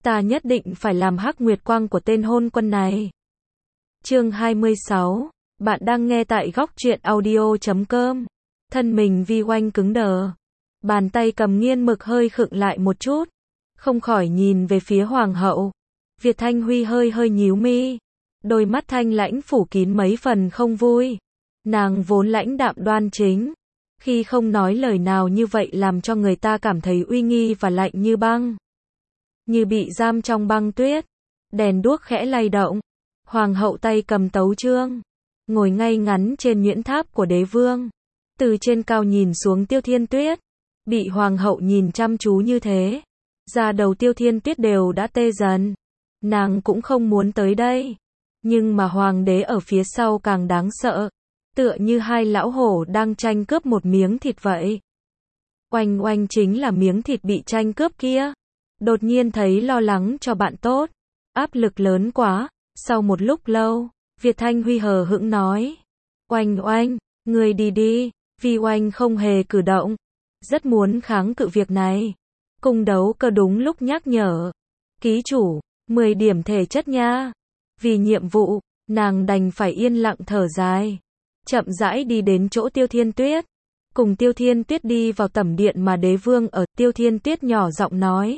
Ta nhất định phải làm hắc nguyệt quang của tên hôn quân này. Chương 26. Bạn đang nghe tại góc truyện audio.com. Thân mình Vi Oanh cứng đờ. Bàn tay cầm nghiên mực hơi khựng lại một chút. Không khỏi nhìn về phía hoàng hậu. Việt Thanh Huy hơi nhíu mi. Đôi mắt thanh lãnh phủ kín mấy phần không vui. Nàng vốn lãnh đạm đoan chính. Khi không nói lời nào như vậy làm cho người ta cảm thấy uy nghi và lạnh như băng. Như bị giam trong băng tuyết. Đèn đuốc khẽ lay động. Hoàng hậu tay cầm tấu chương. Ngồi ngay ngắn trên nhuyễn tháp của đế vương. Từ trên cao nhìn xuống Tiêu Thiên Tuyết. Bị hoàng hậu nhìn chăm chú như thế. Da đầu Tiêu Thiên Tuyết đều đã tê dần. Nàng cũng không muốn tới đây. Nhưng mà hoàng đế ở phía sau càng đáng sợ. Tựa như hai lão hổ đang tranh cướp một miếng thịt vậy. Oanh oanh chính là miếng thịt bị tranh cướp kia. Đột nhiên thấy lo lắng cho bạn tốt. Áp lực lớn quá. Sau một lúc lâu, Việt Thanh Huy hờ hững nói. Oanh oanh, người đi đi. Vi Oanh không hề cử động. Rất muốn kháng cự việc này. Cung đấu cơ đúng lúc nhắc nhở. Ký chủ, 10 điểm thể chất nha. Vì nhiệm vụ, nàng đành phải yên lặng thở dài. Chậm rãi đi đến chỗ Tiêu Thiên Tuyết. Cùng Tiêu Thiên Tuyết đi vào tẩm điện mà đế vương ở. Tiêu Thiên Tuyết nhỏ giọng nói.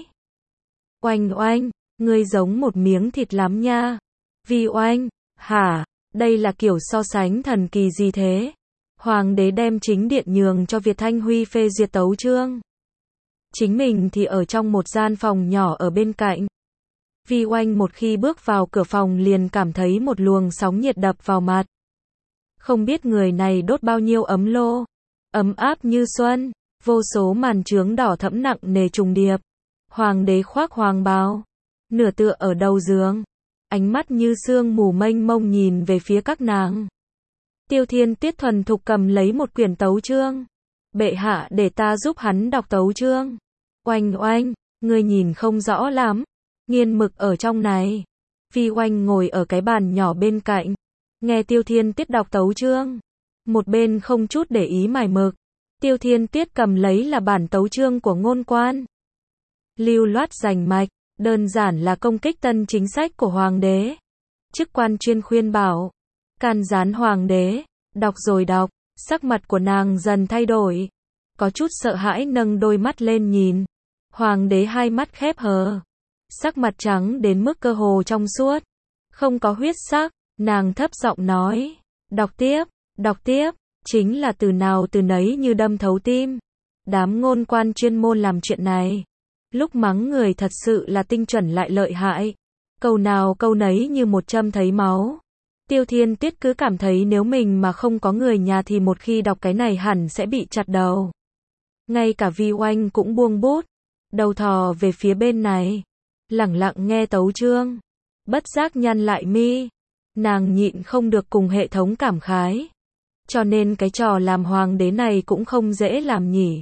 Oanh oanh, ngươi giống một miếng thịt lắm nha. Vi Oanh, hả, đây là kiểu so sánh thần kỳ gì thế? Hoàng đế đem chính điện nhường cho Việt Thanh Huy phê duyệt tấu chương. Chính mình thì ở trong một gian phòng nhỏ ở bên cạnh. Vi Oanh một khi bước vào cửa phòng liền cảm thấy một luồng sóng nhiệt đập vào mặt. Không biết người này đốt bao nhiêu ấm lô. Ấm áp như xuân, vô số màn chướng đỏ thẫm nặng nề trùng điệp. Hoàng đế khoác hoàng bào, nửa tựa ở đầu giường. Ánh mắt như sương mù mênh mông nhìn về phía các nàng. Tiêu Thiên Tuyết thuần thục cầm lấy một quyển tấu chương. Bệ hạ để ta giúp hắn đọc tấu chương. Oanh oanh, ngươi nhìn không rõ lắm. Nghiên mực ở trong này. Vi Oanh ngồi ở cái bàn nhỏ bên cạnh. Nghe Tiêu Thiên Tuyết đọc tấu chương. Một bên không chút để ý mài mực. Tiêu Thiên Tuyết cầm lấy là bản tấu chương của ngôn quan. Lưu loát rành mạch. Đơn giản là công kích tân chính sách của hoàng đế. Chức quan chuyên khuyên bảo. Can gián hoàng đế. Đọc rồi đọc. Sắc mặt của nàng dần thay đổi. Có chút sợ hãi nâng đôi mắt lên nhìn. Hoàng đế hai mắt khép hờ. Sắc mặt trắng đến mức cơ hồ trong suốt. Không có huyết sắc. Nàng thấp giọng nói. Đọc tiếp. Đọc tiếp. Chính là từ nào từ nấy như đâm thấu tim. Đám ngôn quan chuyên môn làm chuyện này. Lúc mắng người thật sự là tinh chuẩn lại lợi hại. Câu nào câu nấy như một châm thấy máu. Tiêu Thiên Tuyết cứ cảm thấy nếu mình mà không có người nhà thì một khi đọc cái này hẳn sẽ bị chặt đầu. Ngay cả Vi Oanh cũng buông bút. Đầu thò về phía bên này. Lẳng lặng nghe tấu chương. Bất giác nhăn lại mi. Nàng nhịn không được cùng hệ thống cảm khái. Cho nên cái trò làm hoàng đế này cũng không dễ làm nhỉ.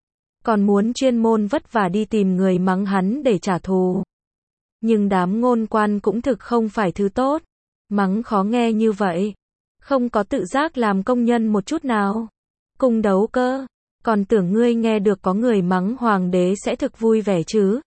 Còn muốn chuyên môn vất vả đi tìm người mắng hắn để trả thù. Nhưng đám ngôn quan cũng thực không phải thứ tốt. Mắng khó nghe như vậy. Không có tự giác làm công nhân một chút nào. Cung đấu cơ. Còn tưởng ngươi nghe được có người mắng hoàng đế sẽ thực vui vẻ chứ.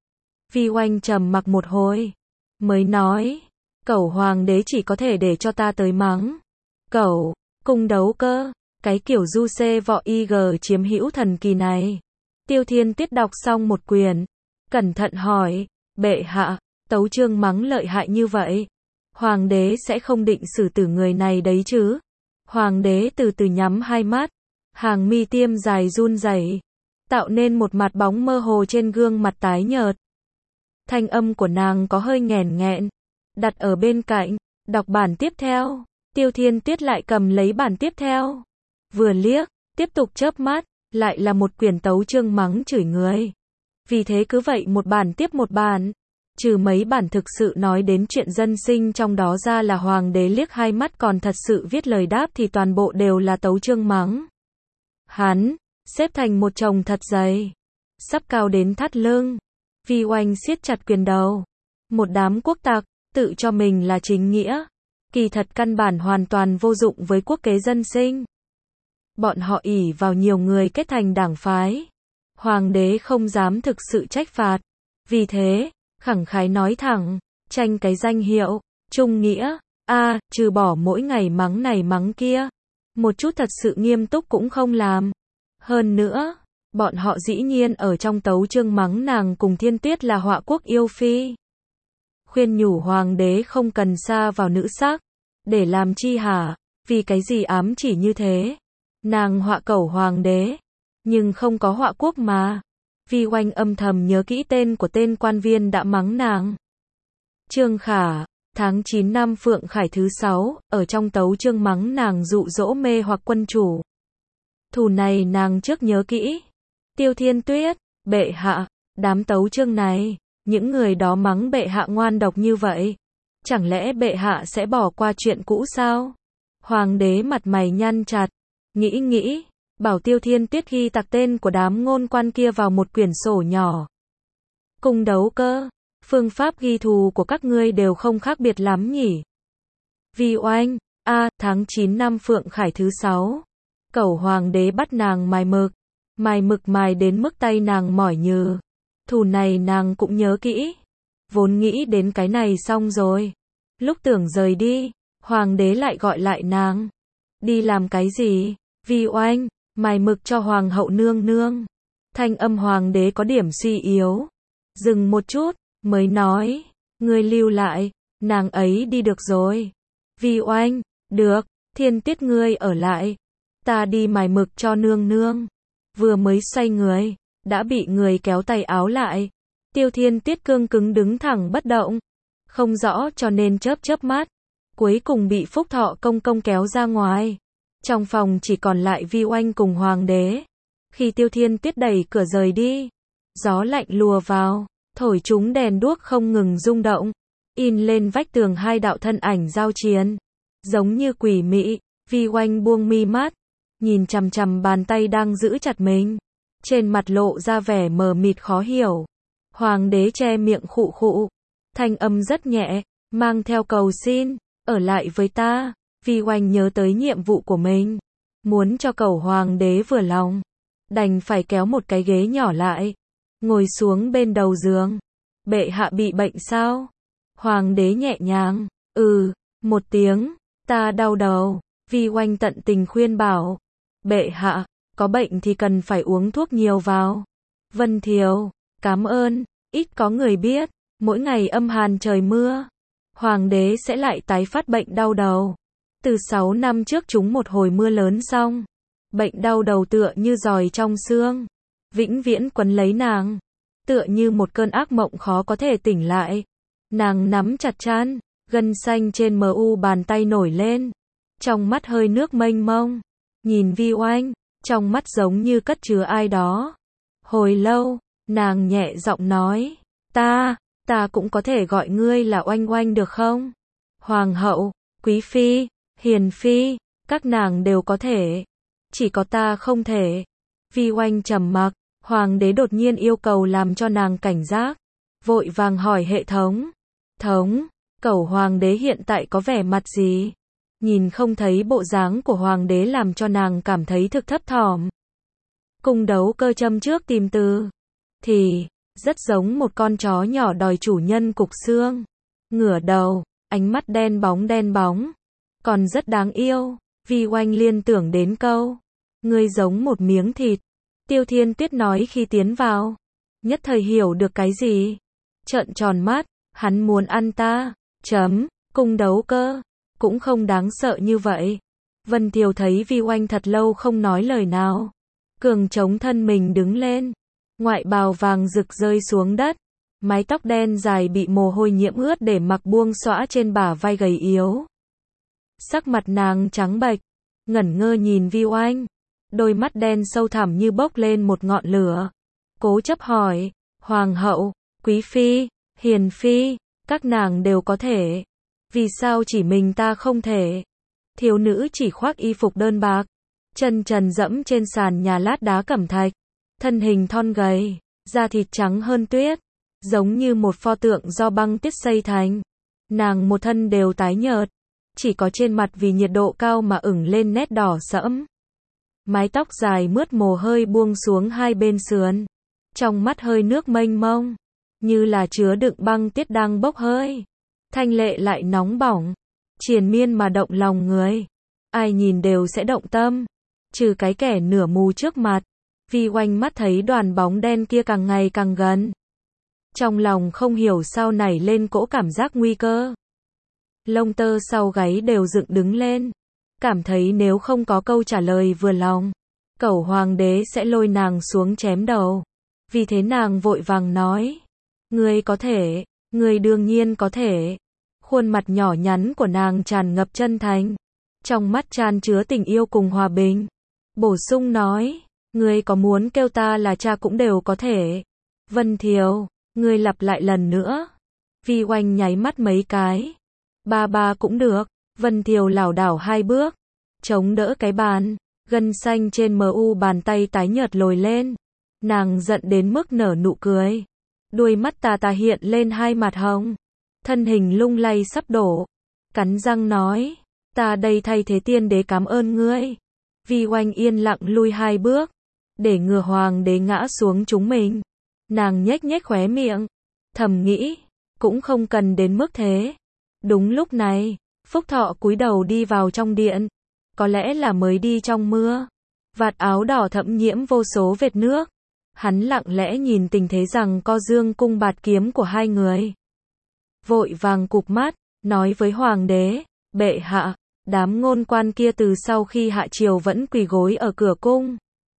Vi Oanh trầm mặc một hồi. Mới nói. Cẩu hoàng đế chỉ có thể để cho ta tới mắng. Cẩu. Cung đấu cơ. Cái kiểu du xê vọ ig chiếm hữu thần kỳ này. Tiêu Thiên Tuyết đọc xong một quyển. Cẩn thận hỏi. Bệ hạ. Tấu chương mắng lợi hại như vậy. Hoàng đế sẽ không định xử tử người này đấy chứ. Hoàng đế từ từ nhắm hai mắt. Hàng mi tiêm dài run rẩy. Tạo nên một mặt bóng mơ hồ trên gương mặt tái nhợt. Thanh âm của nàng có hơi nghẹn nghẹn. Đặt ở bên cạnh. Đọc bản tiếp theo. Tiêu Thiên Tuyết lại cầm lấy bản tiếp theo. Vừa liếc. Tiếp tục chớp mắt. Lại là một quyển tấu chương mắng chửi người. Vì thế cứ vậy một bản tiếp một bản. Trừ mấy bản thực sự nói đến chuyện dân sinh trong đó ra là hoàng đế liếc hai mắt còn thật sự viết lời đáp thì toàn bộ đều là tấu chương mắng. Hắn, xếp thành một chồng thật dày. Sắp cao đến thắt lưng. Vi Oanh siết chặt quyền đầu. Một đám quốc tặc, tự cho mình là chính nghĩa. Kỳ thật căn bản hoàn toàn vô dụng với quốc kế dân sinh. Bọn họ ỷ vào nhiều người kết thành đảng phái. Hoàng đế không dám thực sự trách phạt. Vì thế, khẳng khái nói thẳng, tranh cái danh hiệu, trung nghĩa, trừ bỏ mỗi ngày mắng này mắng kia, một chút thật sự nghiêm túc cũng không làm. Hơn nữa, bọn họ dĩ nhiên ở trong tấu chương mắng nàng cùng Thiên Tuyết là họa quốc yêu phi. Khuyên nhủ hoàng đế không cần sa vào nữ sắc, để làm chi hả, vì cái gì ám chỉ như thế. Nàng họa cẩu hoàng đế, nhưng không có họa quốc mà. Vi Oanh âm thầm nhớ kỹ tên của tên quan viên đã mắng nàng. Trương Khả, tháng 9 năm Phượng Khải thứ 6, ở trong tấu chương mắng nàng dụ dỗ mê hoặc quân chủ. Thù này nàng trước nhớ kỹ. Tiêu Thiên Tuyết, bệ hạ, đám tấu chương này, những người đó mắng bệ hạ ngoan độc như vậy. Chẳng lẽ bệ hạ sẽ bỏ qua chuyện cũ sao? Hoàng đế mặt mày nhăn chặt, nghĩ, bảo Tiêu Thiên Tuyết ghi tặc tên của đám ngôn quan kia vào một quyển sổ nhỏ. Cung đấu cơ, phương pháp ghi thù của các ngươi đều không khác biệt lắm nhỉ? Vi Oanh, tháng 9 năm Phượng Khải thứ 6. Cẩu hoàng đế bắt nàng mài mực mài đến mức tay nàng mỏi nhừ. Thù này nàng cũng nhớ kỹ. Vốn nghĩ đến cái này xong rồi. Lúc tưởng rời đi, hoàng đế lại gọi lại nàng. Đi làm cái gì? Vi Oanh, mài mực cho hoàng hậu nương nương. Thanh âm hoàng đế có điểm suy yếu. Dừng một chút, mới nói, ngươi lưu lại, nàng ấy đi được rồi. Vi Oanh, được, Thiên Tuyết ngươi ở lại. Ta đi mài mực cho nương nương. Vừa mới xoay người, đã bị người kéo tay áo lại. Tiêu Thiên Tuyết cương cứng đứng thẳng bất động. Không rõ cho nên chớp mắt. Cuối cùng bị Phúc Thọ công công kéo ra ngoài. Trong phòng chỉ còn lại Vi Oanh cùng hoàng đế. Khi Tiêu Thiên Tuyết đẩy cửa rời đi, gió lạnh lùa vào, thổi chúng đèn đuốc không ngừng rung động, in lên vách tường hai đạo thân ảnh giao chiến, giống như quỷ mị. Vi Oanh buông mi mắt, nhìn chằm chằm bàn tay đang giữ chặt mình, trên mặt lộ ra vẻ mờ mịt khó hiểu. Hoàng đế che miệng khụ khụ, thanh âm rất nhẹ, mang theo cầu xin, ở lại với ta. Vi Oanh nhớ tới nhiệm vụ của mình, muốn cho cẩu hoàng đế vừa lòng, đành phải kéo một cái ghế nhỏ lại, ngồi xuống bên đầu giường. Bệ hạ bị bệnh sao? Hoàng đế nhẹ nhàng, một tiếng, ta đau đầu. Vi Oanh tận tình khuyên bảo, bệ hạ, có bệnh thì cần phải uống thuốc nhiều vào. Vân Thiều, cảm ơn, ít có người biết, mỗi ngày âm hàn trời mưa, hoàng đế sẽ lại tái phát bệnh đau đầu. Từ 6 năm trước trúng một hồi mưa lớn xong, bệnh đau đầu tựa như giòi trong xương, vĩnh viễn quấn lấy nàng, tựa như một cơn ác mộng khó có thể tỉnh lại. Nàng nắm chặt trán, gân xanh trên mu bàn tay nổi lên, trong mắt hơi nước mênh mông, nhìn Vi Oanh, trong mắt giống như cất chứa ai đó. Hồi lâu, nàng nhẹ giọng nói, ta cũng có thể gọi ngươi là Oanh Oanh được không? Hoàng hậu, quý phi, hiền phi, các nàng đều có thể, chỉ có ta không thể. Vi Oanh trầm mặc, hoàng đế đột nhiên yêu cầu làm cho nàng cảnh giác, vội vàng hỏi hệ thống, cẩu hoàng đế hiện tại có vẻ mặt gì? Nhìn không thấy bộ dáng của hoàng đế làm cho nàng cảm thấy thực thấp thỏm. Cung đấu cơ châm trước tìm từ, thì rất giống một con chó nhỏ đòi chủ nhân cục xương, ngửa đầu, ánh mắt đen bóng, còn rất đáng yêu. Vi Oanh liên tưởng đến câu, ngươi giống một miếng thịt. Tiêu Thiên Tuyết nói khi tiến vào, nhất thời hiểu được cái gì, trợn tròn mắt, hắn muốn ăn ta. Cung đấu cơ cũng không đáng sợ như vậy. Vân Thiều thấy Vi Oanh thật lâu không nói lời nào, cường chống thân mình đứng lên, ngoại bào vàng rực rơi xuống đất, mái tóc đen dài bị mồ hôi nhiễm ướt để mặc buông xõa trên bả vai gầy yếu. Sắc mặt nàng trắng bệch, ngẩn ngơ nhìn Vi Oanh, đôi mắt đen sâu thẳm như bốc lên một ngọn lửa. Cố chấp hỏi, hoàng hậu, quý phi, hiền phi, các nàng đều có thể, vì sao chỉ mình ta không thể? Thiếu nữ chỉ khoác y phục đơn bạc, chân trần dẫm trên sàn nhà lát đá cẩm thạch, thân hình thon gầy, da thịt trắng hơn tuyết, giống như một pho tượng do băng tuyết xây thành. Nàng một thân đều tái nhợt, chỉ có trên mặt vì nhiệt độ cao mà ửng lên nét đỏ sẫm. Mái tóc dài mướt mồ hơi buông xuống hai bên sườn, trong mắt hơi nước mênh mông, như là chứa đựng băng tiết đang bốc hơi. Thanh lệ lại nóng bỏng, triền miên mà động lòng người. Ai nhìn đều sẽ động tâm, trừ cái kẻ nửa mù trước mặt. Vi Oanh mắt thấy đoàn bóng đen kia càng ngày càng gần. Trong lòng không hiểu sao nảy lên cỗ cảm giác nguy cơ. Lông tơ sau gáy đều dựng đứng lên. Cảm thấy nếu không có câu trả lời vừa lòng, Cẩu Hoàng đế sẽ lôi nàng xuống chém đầu. Vì thế nàng vội vàng nói. Ngươi có thể, ngươi đương nhiên có thể. Khuôn mặt nhỏ nhắn của nàng tràn ngập chân thành. Trong mắt chan chứa tình yêu cùng hòa bình. Bổ sung nói. Ngươi có muốn kêu ta là cha cũng đều có thể. Vân Thiều, ngươi lặp lại lần nữa. Vi Oanh nháy mắt mấy cái. Ba cũng được. Vân Thiều lảo đảo 2 bước. Chống đỡ cái bàn. Gân xanh trên mu bàn tay tái nhợt lồi lên. Nàng giận đến mức nở nụ cười. Đuôi mắt tà hiện lên 2 mặt hồng. Thân hình lung lay sắp đổ. Cắn răng nói. Ta đây thay thế tiên đế cảm ơn ngươi. Vi Oanh yên lặng lui 2 bước. Để ngừa hoàng đế ngã xuống chúng mình. Nàng nhếch nhếch khóe miệng. Thầm nghĩ. Cũng không cần đến mức thế. Đúng lúc này. Phúc Thọ cúi đầu đi vào trong điện. Có lẽ là mới đi trong mưa. Vạt áo đỏ thẫm nhiễm vô số vệt nước. Hắn lặng lẽ nhìn tình thế rằng co dương cung bạt kiếm của hai người. Vội vàng cụp mắt, nói với hoàng đế, bệ hạ, đám ngôn quan kia từ sau khi hạ triều vẫn quỳ gối ở cửa cung.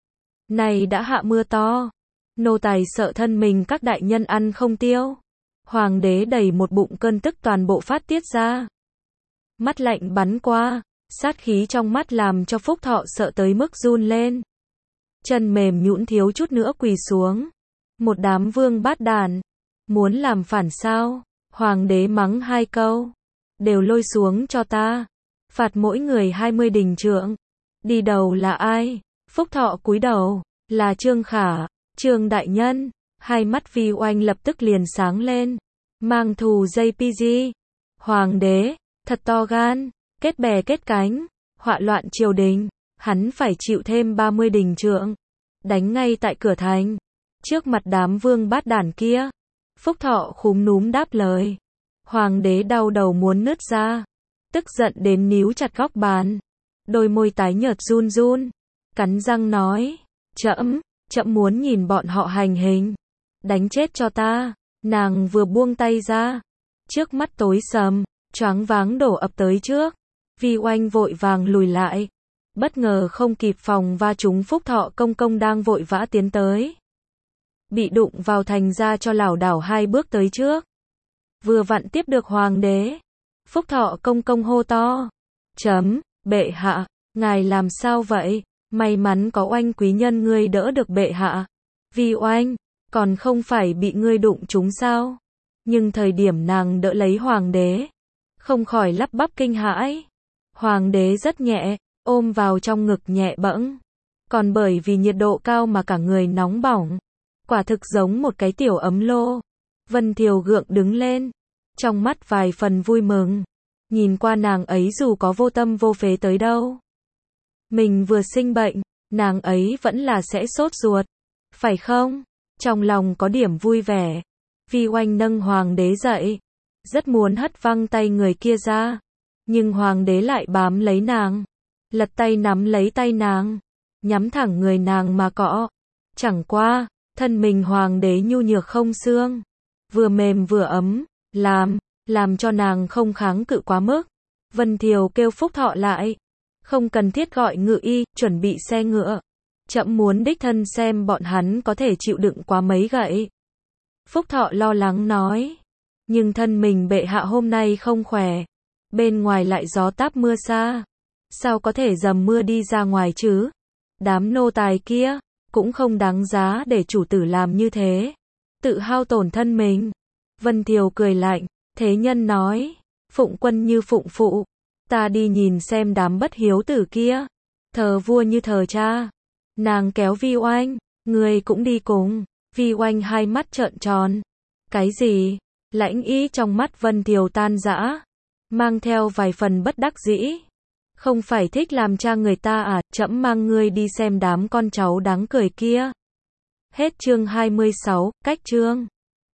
Này đã hạ mưa to, nô tài sợ thân mình các đại nhân ăn không tiêu. Hoàng đế đầy một bụng cơn tức toàn bộ phát tiết ra. Mắt lạnh bắn qua, sát khí trong mắt làm cho Phúc Thọ sợ tới mức run lên. Chân mềm nhũn thiếu chút nữa quỳ xuống. Một đám vương bát đàn. Muốn làm phản sao? Hoàng đế mắng 2 câu. Đều lôi xuống cho ta. Phạt mỗi người 20 đình trượng. Đi đầu là ai? Phúc Thọ cúi đầu. Là Trương Khả. Trương đại nhân. Hai mắt Vi Oanh lập tức liền sáng lên. Mang thù JPG. Hoàng đế. Thật to gan. Kết bè kết cánh. Họa loạn triều đình. Hắn phải chịu thêm 30 đình trượng. Đánh ngay tại cửa thành. Trước mặt đám vương bát đản kia. Phúc Thọ khúm núm đáp lời. Hoàng đế đau đầu muốn nứt ra. Tức giận đến níu chặt góc bàn. Đôi môi tái nhợt run run. Cắn răng nói. Trẫm muốn nhìn bọn họ hành hình. Đánh chết cho ta. Nàng vừa buông tay ra. Trước mắt tối sầm. Choáng váng đổ ập tới trước. Vi Oanh vội vàng lùi lại. Bất ngờ không kịp phòng va trúng Phúc Thọ công công đang vội vã tiến tới. Bị đụng vào thành ra cho lảo đảo 2 bước tới trước. Vừa vặn tiếp được hoàng đế. Phúc Thọ công công hô to. Bệ hạ, ngài làm sao vậy? May mắn có Oanh quý nhân ngươi đỡ được bệ hạ. Vi Oanh, còn không phải bị ngươi đụng trúng sao? Nhưng thời điểm nàng đỡ lấy hoàng đế. Không khỏi lắp bắp kinh hãi. Hoàng đế rất nhẹ. Ôm vào trong ngực nhẹ bẫng. Còn bởi vì nhiệt độ cao mà cả người nóng bỏng. Quả thực giống một cái tiểu ấm lô. Vân Thiều gượng đứng lên. Trong mắt vài phần vui mừng. Nhìn qua nàng ấy dù có vô tâm vô phế tới đâu. Mình vừa sinh bệnh, nàng ấy vẫn là sẽ sốt ruột. Phải không? Trong lòng có điểm vui vẻ. Vi Oanh nâng hoàng đế dậy. Rất muốn hất văng tay người kia ra. Nhưng hoàng đế lại bám lấy nàng. Lật tay nắm lấy tay nàng. Nhắm thẳng người nàng mà cọ. Chẳng qua, thân mình hoàng đế nhu nhược không xương. Vừa mềm vừa ấm. Làm cho nàng không kháng cự quá mức. Vân Thiều kêu Phúc Thọ lại. Không cần thiết gọi ngự y, chuẩn bị xe ngựa. Trẫm muốn đích thân xem bọn hắn có thể chịu đựng quá mấy gậy. Phúc Thọ lo lắng nói. Nhưng thân mình bệ hạ hôm nay không khỏe. Bên ngoài lại gió táp mưa xa. Sao có thể dầm mưa đi ra ngoài chứ? Đám nô tài kia, cũng không đáng giá để chủ tử làm như thế. Tự hao tổn thân mình. Vân Thiều cười lạnh, thế nhân nói, phụng quân như phụng phụ. Ta đi nhìn xem đám bất hiếu tử kia. Thờ vua như thờ cha. Nàng kéo Vi Oanh, người cũng đi cùng. Vi Oanh 2 mắt trợn tròn. Cái gì? Lãnh ý trong mắt Vân Thiều tan rã. Mang theo vài phần bất đắc dĩ. Không phải thích làm cha người ta à? Trẫm mang ngươi đi xem đám con cháu đáng cười kia. Hết chương 26, cách chương.